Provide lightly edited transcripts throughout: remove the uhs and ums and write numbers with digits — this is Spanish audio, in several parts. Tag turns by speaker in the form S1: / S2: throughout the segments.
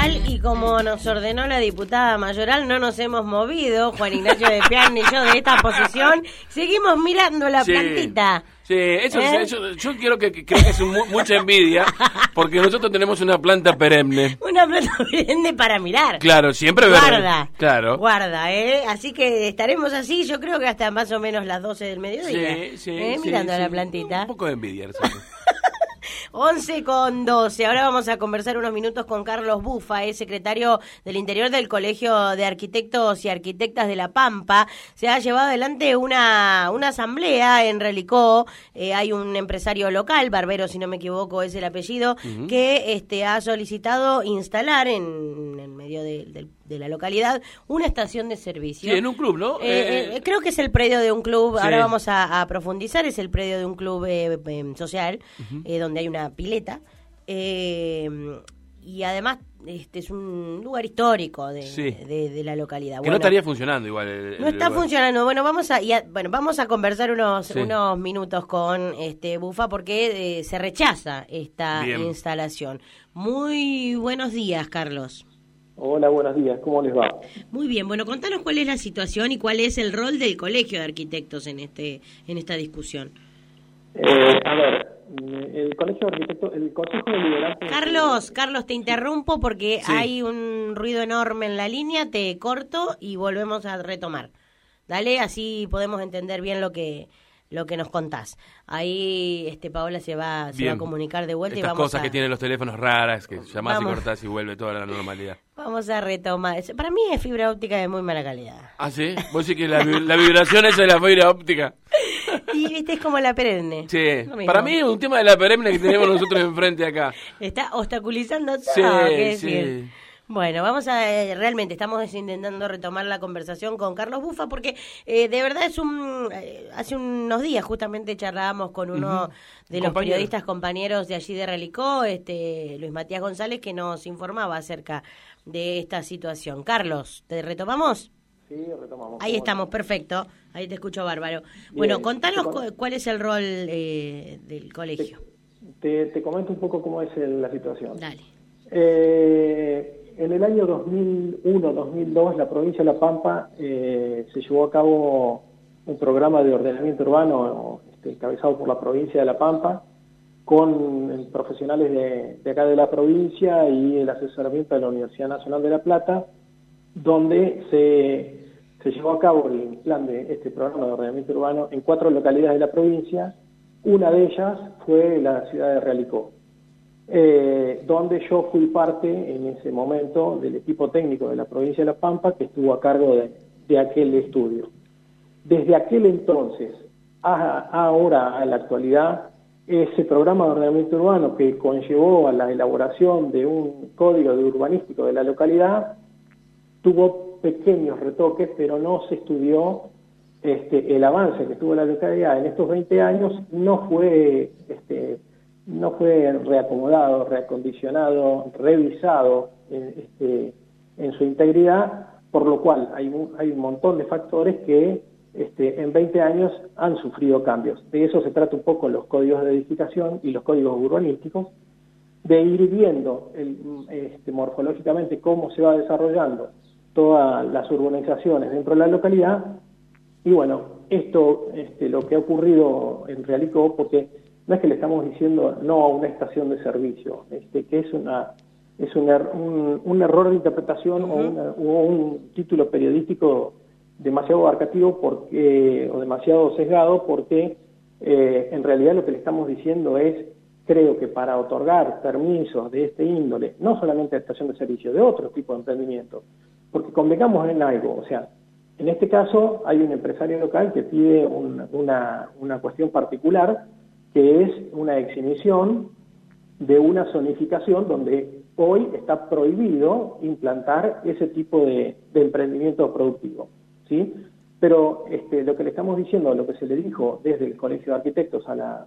S1: Tal y como nos ordenó la diputada mayoral, no nos hemos movido, Juan Ignacio de Pian ni yo, de esta posición. Seguimos mirando la plantita.
S2: Sí, eso yo quiero que creo que es mucha envidia, porque nosotros tenemos una planta perenne.
S1: Una planta perenne para mirar.
S2: Claro, siempre verde.
S1: Guarda,
S2: claro.
S1: Guarda, así que estaremos así, yo creo que hasta más o menos las 12 del mediodía.
S2: Sí,
S1: mirando la plantita.
S2: Un poco de envidia.
S1: 11:12. Ahora vamos a conversar unos minutos con Carlos Bufa, es secretario del Interior del Colegio de Arquitectos y Arquitectas de La Pampa. Se ha llevado adelante una asamblea en Relicó. Hay un empresario local, Barbero, si no me equivoco, es el apellido, que ha solicitado instalar en medio de la localidad una estación de servicio.
S2: Sí, en un club, ¿no?
S1: Creo que es el predio de un club, sí. Ahora vamos a profundizar, es el predio de un club social, donde hay una pileta, y además es un lugar histórico de la localidad.
S2: Que no estaría funcionando igual.
S1: No está funcionando. Bueno, vamos a conversar unos minutos con Bufa, porque se rechaza esta instalación. Muy buenos días, Carlos.
S3: Hola, buenos días, ¿cómo les va?
S1: Muy bien, bueno, contanos cuál es la situación y cuál es el rol del Colegio de Arquitectos en esta discusión.
S3: A ver, el Colegio de Arquitectos, el Consejo Deliberante...
S1: Carlos, te interrumpo porque hay un ruido enorme en la línea, te corto y volvemos a retomar. Dale, así podemos entender bien lo que nos contás. Ahí Paola se va a comunicar de vuelta.
S2: Estas
S1: y vamos
S2: cosas que tienen los teléfonos raras, que llamás y cortás y vuelve toda la normalidad.
S1: Vamos a retomar. Para mí es fibra óptica de muy mala calidad.
S2: ¿Ah, sí? ¿Vos decís que la vibración esa de la fibra óptica?
S1: Y viste, es como la perenne.
S2: Sí, para mí es un tema de la perenne que tenemos nosotros enfrente acá.
S1: Está obstaculizando todo.
S2: Sí.
S1: Bueno, realmente estamos intentando retomar la conversación con Carlos Bufa, porque de verdad hace unos días justamente charlábamos con uno de los periodistas compañeros de allí de Relicó, Luis Matías González, que nos informaba acerca de esta situación. Carlos, ¿te retomamos?
S3: Sí, retomamos.
S1: Ahí estamos, perfecto. Ahí te escucho bárbaro. Bueno, contanos cuál es el rol del colegio.
S3: Te comento un poco cómo es la situación.
S1: Dale.
S3: En el año 2001-2002, la provincia de La Pampa se llevó a cabo un programa de ordenamiento urbano encabezado por la provincia de La Pampa, con profesionales de acá de la provincia y el asesoramiento de la Universidad Nacional de La Plata, donde se llevó a cabo el plan de este programa de ordenamiento urbano en 4 localidades de la provincia. Una de ellas fue la ciudad de Realicó, donde yo fui parte en ese momento del equipo técnico de la provincia de La Pampa que estuvo a cargo de aquel estudio. Desde aquel entonces ahora a la actualidad, ese programa de ordenamiento urbano que conllevó a la elaboración de un código urbanístico de la localidad tuvo pequeños retoques, pero no se estudió el avance que tuvo la localidad en estos 20 años, no fue reacomodado, reacondicionado, revisado en su integridad, por lo cual hay un montón de factores que en 20 años han sufrido cambios. De eso se trata un poco los códigos de edificación y los códigos urbanísticos, de ir viendo morfológicamente cómo se va desarrollando todas las urbanizaciones dentro de la localidad. Y bueno, esto lo que ha ocurrido en Realicó, porque no es que le estamos diciendo no a una estación de servicio, que es un error de interpretación o un título periodístico demasiado abarcativo o demasiado sesgado, porque en realidad lo que le estamos diciendo es, creo que para otorgar permisos de este índole, no solamente de estación de servicio, de otro tipo de emprendimiento, porque convengamos en algo, o sea, en este caso hay un empresario local que pide una cuestión particular, que es una exhibición de una zonificación donde hoy está prohibido implantar ese tipo de emprendimiento productivo, ¿sí? Pero lo que le estamos diciendo, lo que se le dijo desde el Colegio de Arquitectos al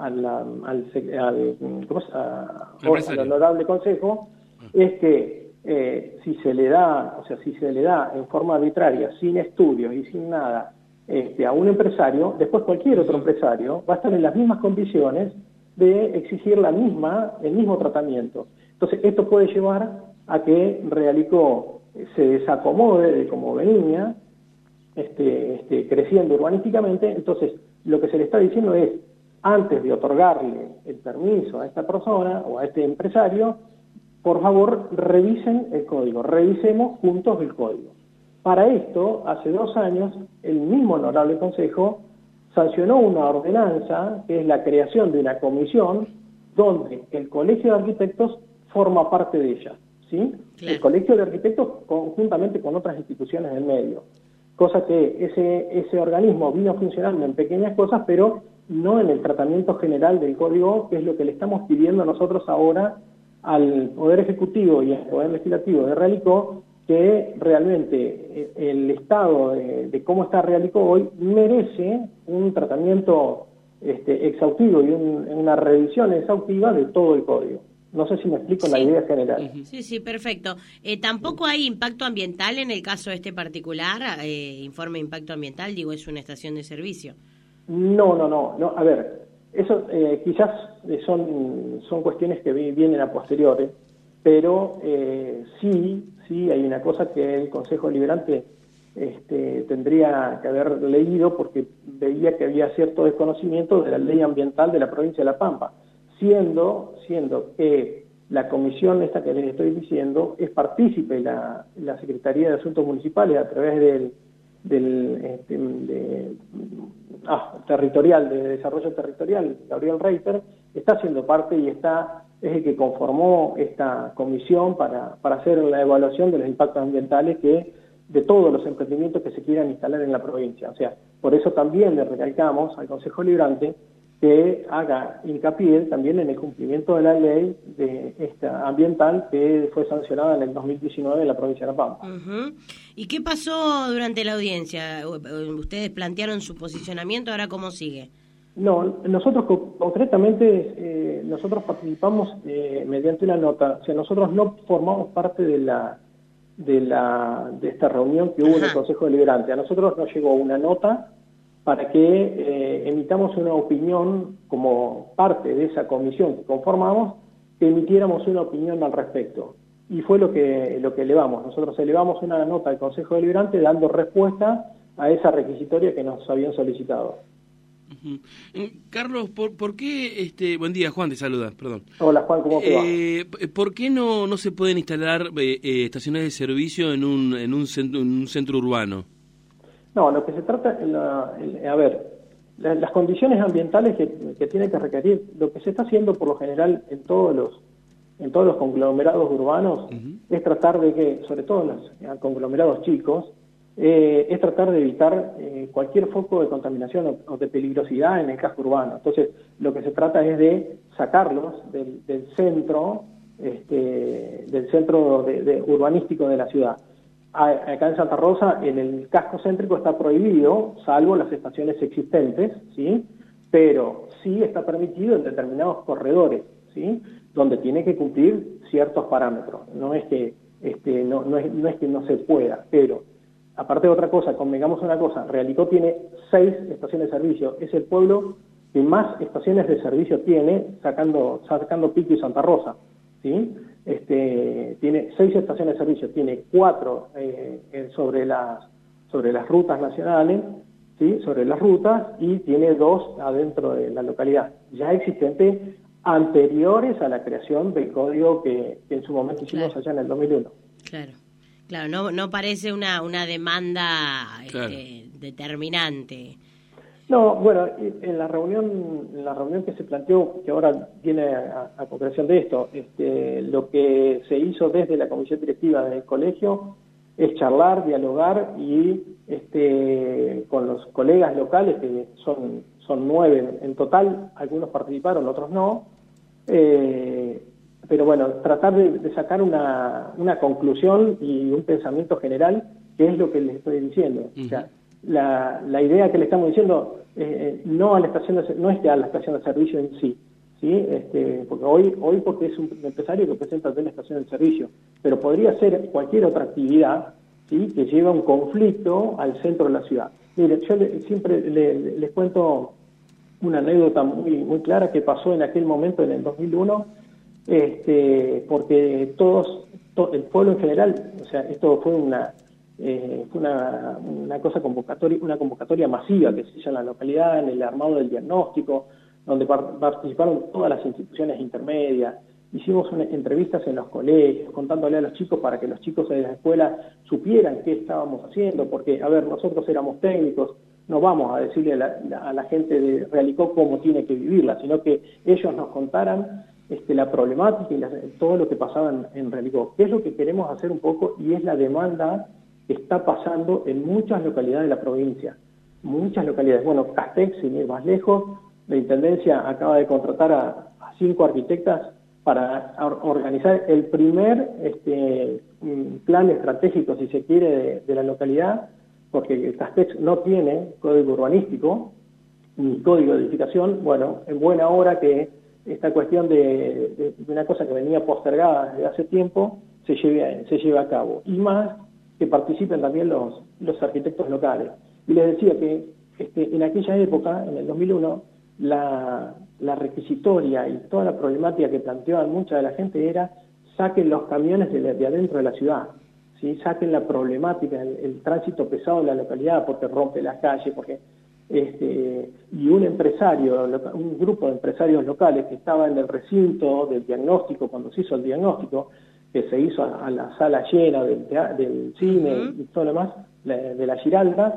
S3: honorable consejo, es que si se le da en forma arbitraria, sin estudios y sin nada, a un empresario, después cualquier otro empresario va a estar en las mismas condiciones de exigir el mismo tratamiento. Entonces, esto puede llevar a que Realicó se desacomode de cómo venía creciendo urbanísticamente. Entonces, lo que se le está diciendo es, antes de otorgarle el permiso a esta persona o a este empresario, por favor, revisen el código, revisemos juntos el código. Para esto, hace 2 años, el mismo Honorable Consejo sancionó una ordenanza, que es la creación de una comisión, donde el Colegio de Arquitectos forma parte de ella, ¿sí? Claro. El Colegio de Arquitectos conjuntamente con otras instituciones del medio. Cosa que ese organismo vino funcionando en pequeñas cosas, pero no en el tratamiento general del código, que es lo que le estamos pidiendo nosotros ahora al Poder Ejecutivo y al Poder Legislativo de Realicó, que realmente el estado de cómo está Realicó hoy merece un tratamiento exhaustivo y una revisión exhaustiva de todo el código. No sé si me explico la idea general.
S1: Sí, perfecto. ¿Tampoco hay impacto ambiental en el caso particular? Informe de impacto ambiental, digo, es una estación de servicio.
S3: No. A ver, eso quizás son cuestiones que vienen a posteriores, pero sí hay una cosa que el Consejo Deliberante tendría que haber leído, porque veía que había cierto desconocimiento de la ley ambiental de la provincia de La Pampa, siendo que la comisión esta que les estoy diciendo es partícipe la Secretaría de Asuntos Municipales a través territorial, de desarrollo territorial, Gabriel Reiter, está siendo parte y es el que conformó esta comisión para hacer la evaluación de los impactos ambientales de todos los emprendimientos que se quieran instalar en la provincia. O sea, por eso también le recalcamos al Consejo Deliberante que haga hincapié también en el cumplimiento de la ley ambiental que fue sancionada en el 2019 en la provincia de La Pampa.
S1: ¿Y qué pasó durante la audiencia? Ustedes plantearon su posicionamiento, ¿ahora cómo sigue?
S3: No, nosotros concretamente, nosotros participamos mediante una nota, o sea, nosotros no formamos parte de esta reunión que hubo en el Consejo Deliberante. A nosotros nos llegó una nota para que emitamos una opinión como parte de esa comisión que conformamos, que emitiéramos una opinión al respecto. Y fue lo que elevamos. Nosotros elevamos una nota al Consejo Deliberante dando respuesta a esa requisitoria que nos habían solicitado.
S2: Carlos, ¿por qué buen día, Juan te saluda, perdón.
S3: Hola Juan, ¿cómo te va?
S2: ¿Por qué no se pueden instalar estaciones de servicio en un centro urbano?
S3: No, lo que se trata, las condiciones ambientales que tiene que requerir, lo que se está haciendo por lo general en todos los conglomerados urbanos, es tratar de que, sobre todo en los conglomerados chicos, es tratar de evitar cualquier foco de contaminación o de peligrosidad en el casco urbano. Entonces, lo que se trata es de sacarlos del centro urbanístico de la ciudad. Acá en Santa Rosa, en el casco céntrico está prohibido, salvo las estaciones existentes, ¿sí? Pero sí está permitido en determinados corredores, ¿sí? Donde tiene que cumplir ciertos parámetros. No es que no es que no se pueda, pero aparte de otra cosa, convengamos una cosa, Realicó tiene 6 estaciones de servicio, es el pueblo que más estaciones de servicio tiene, sacando Pico y Santa Rosa, ¿sí? Tiene 6 estaciones de servicio, tiene 4 sobre las rutas nacionales, ¿sí? Sobre las rutas, y tiene 2 adentro de la localidad, ya existentes anteriores a la creación del código que en su momento hicimos allá en el 2001.
S1: Claro, no parece una demanda determinante.
S3: No, bueno, en la reunión que se planteó, que ahora viene a concreción de esto, lo que se hizo desde la comisión directiva del colegio es charlar, dialogar y con los colegas locales, que son 9 en total, algunos participaron, otros no, pero bueno, tratar de sacar una conclusión y un pensamiento general, que es lo que les estoy diciendo. O sea, la idea que le estamos diciendo no es que a la estación de servicio en sí, porque hoy porque es un empresario que presenta una estación de servicio, pero podría ser cualquier otra actividad, ¿sí? Que lleva un conflicto al centro de la ciudad. Mire, yo siempre les cuento una anécdota muy clara que pasó en aquel momento, en el 2001, porque todos el pueblo en general. O sea, esto fue una cosa una convocatoria masiva que se hizo en la localidad, en el armado del diagnóstico, donde participaron todas las instituciones intermedias. Hicimos entrevistas en los colegios, contándole a los chicos para que los chicos de la escuela supieran qué estábamos haciendo, porque, a ver, nosotros éramos técnicos, no vamos a decirle a la gente de Realicó cómo tiene que vivirla, sino que ellos nos contaran la problemática y todo lo que pasaba en Realicó. ¿Qué es lo que queremos hacer un poco? Y es la demanda que está pasando en muchas localidades de la provincia. Muchas localidades. Bueno, Castex, sin ir más lejos, la Intendencia acaba de contratar a 5 arquitectas para organizar el primer plan estratégico, si se quiere, de la localidad, porque Castex no tiene código urbanístico ni código de edificación. Bueno, en buena hora que esta cuestión de una cosa que venía postergada desde hace tiempo se lleve a cabo. Y más que participen también los arquitectos locales. Y les decía que en aquella época, en el 2001, la requisitoria y toda la problemática que planteaban mucha de la gente era: saquen los camiones de adentro de la ciudad, ¿sí? Saquen la problemática, el tránsito pesado de la localidad, porque rompe las calles, porque y un grupo de empresarios locales que estaba en el recinto del diagnóstico, cuando se hizo el diagnóstico, que se hizo a la sala llena del cine y todo lo demás, de la Giralda,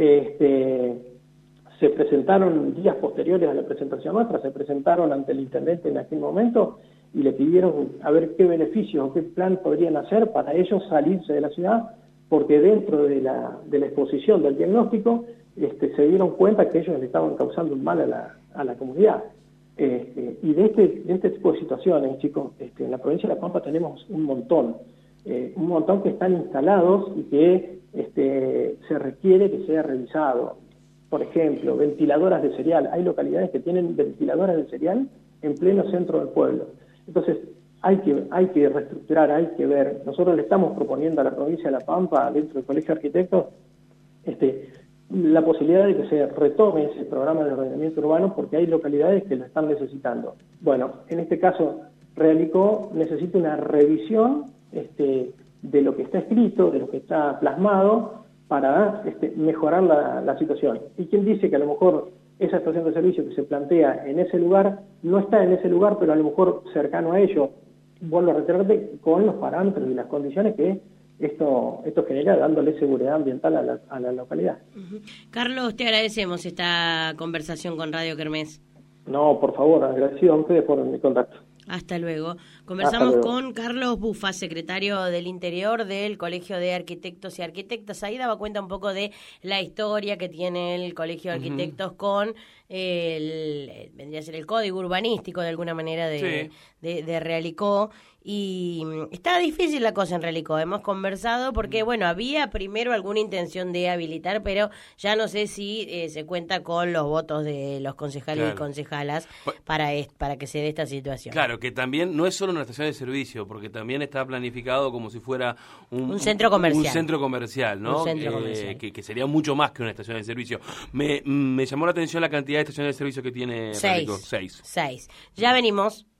S3: se presentaron días posteriores a la presentación nuestra, se presentaron ante el intendente en aquel momento y le pidieron a ver qué beneficios o qué plan podrían hacer para ellos salirse de la ciudad, porque dentro de la exposición del diagnóstico se dieron cuenta que ellos le estaban causando un mal a la comunidad. Y de este tipo de situaciones, chicos, en la provincia de La Pampa tenemos un montón que están instalados y que se requiere que sea revisado. Por ejemplo, ventiladoras de cereal. Hay localidades que tienen ventiladoras de cereal en pleno centro del pueblo. Entonces, hay que reestructurar, hay que ver. Nosotros le estamos proponiendo a la provincia de La Pampa, dentro del Colegio de Arquitectos, la posibilidad de que se retome ese programa de ordenamiento urbano, porque hay localidades que lo están necesitando. Bueno, en este caso, Realicó necesita una revisión de lo que está escrito, de lo que está plasmado, para mejorar la situación. ¿Y quién dice que a lo mejor esa estación de servicio que se plantea en ese lugar no está en ese lugar, pero a lo mejor cercano a ello, vuelvo a reiterarte, con los parámetros y las condiciones que esto genera, dándole seguridad ambiental a la localidad?
S1: Carlos, te agradecemos esta conversación con Radio Kermés.
S3: No, por favor, agradecido a ustedes por el contacto.
S1: Hasta luego. Conversamos con Carlos Bufa, secretario del Interior del Colegio de Arquitectos y Arquitectas. Ahí daba cuenta un poco de la historia que tiene el Colegio de Arquitectos con vendría a ser el código urbanístico de alguna manera de Realicó. Y está difícil la cosa en Realicó. Hemos conversado porque, bueno, había primero alguna intención de habilitar, pero ya no sé si se cuenta con los votos de los concejales y concejalas para que se dé esta situación.
S2: Claro, que también no es solo una estación de servicio, porque también está planificado como si fuera un
S1: centro comercial.
S2: Un centro comercial, ¿no? Que sería mucho más que una estación de servicio. Me llamó la atención la cantidad de estaciones de servicio que tiene Realicó. 6.
S1: Ya venimos.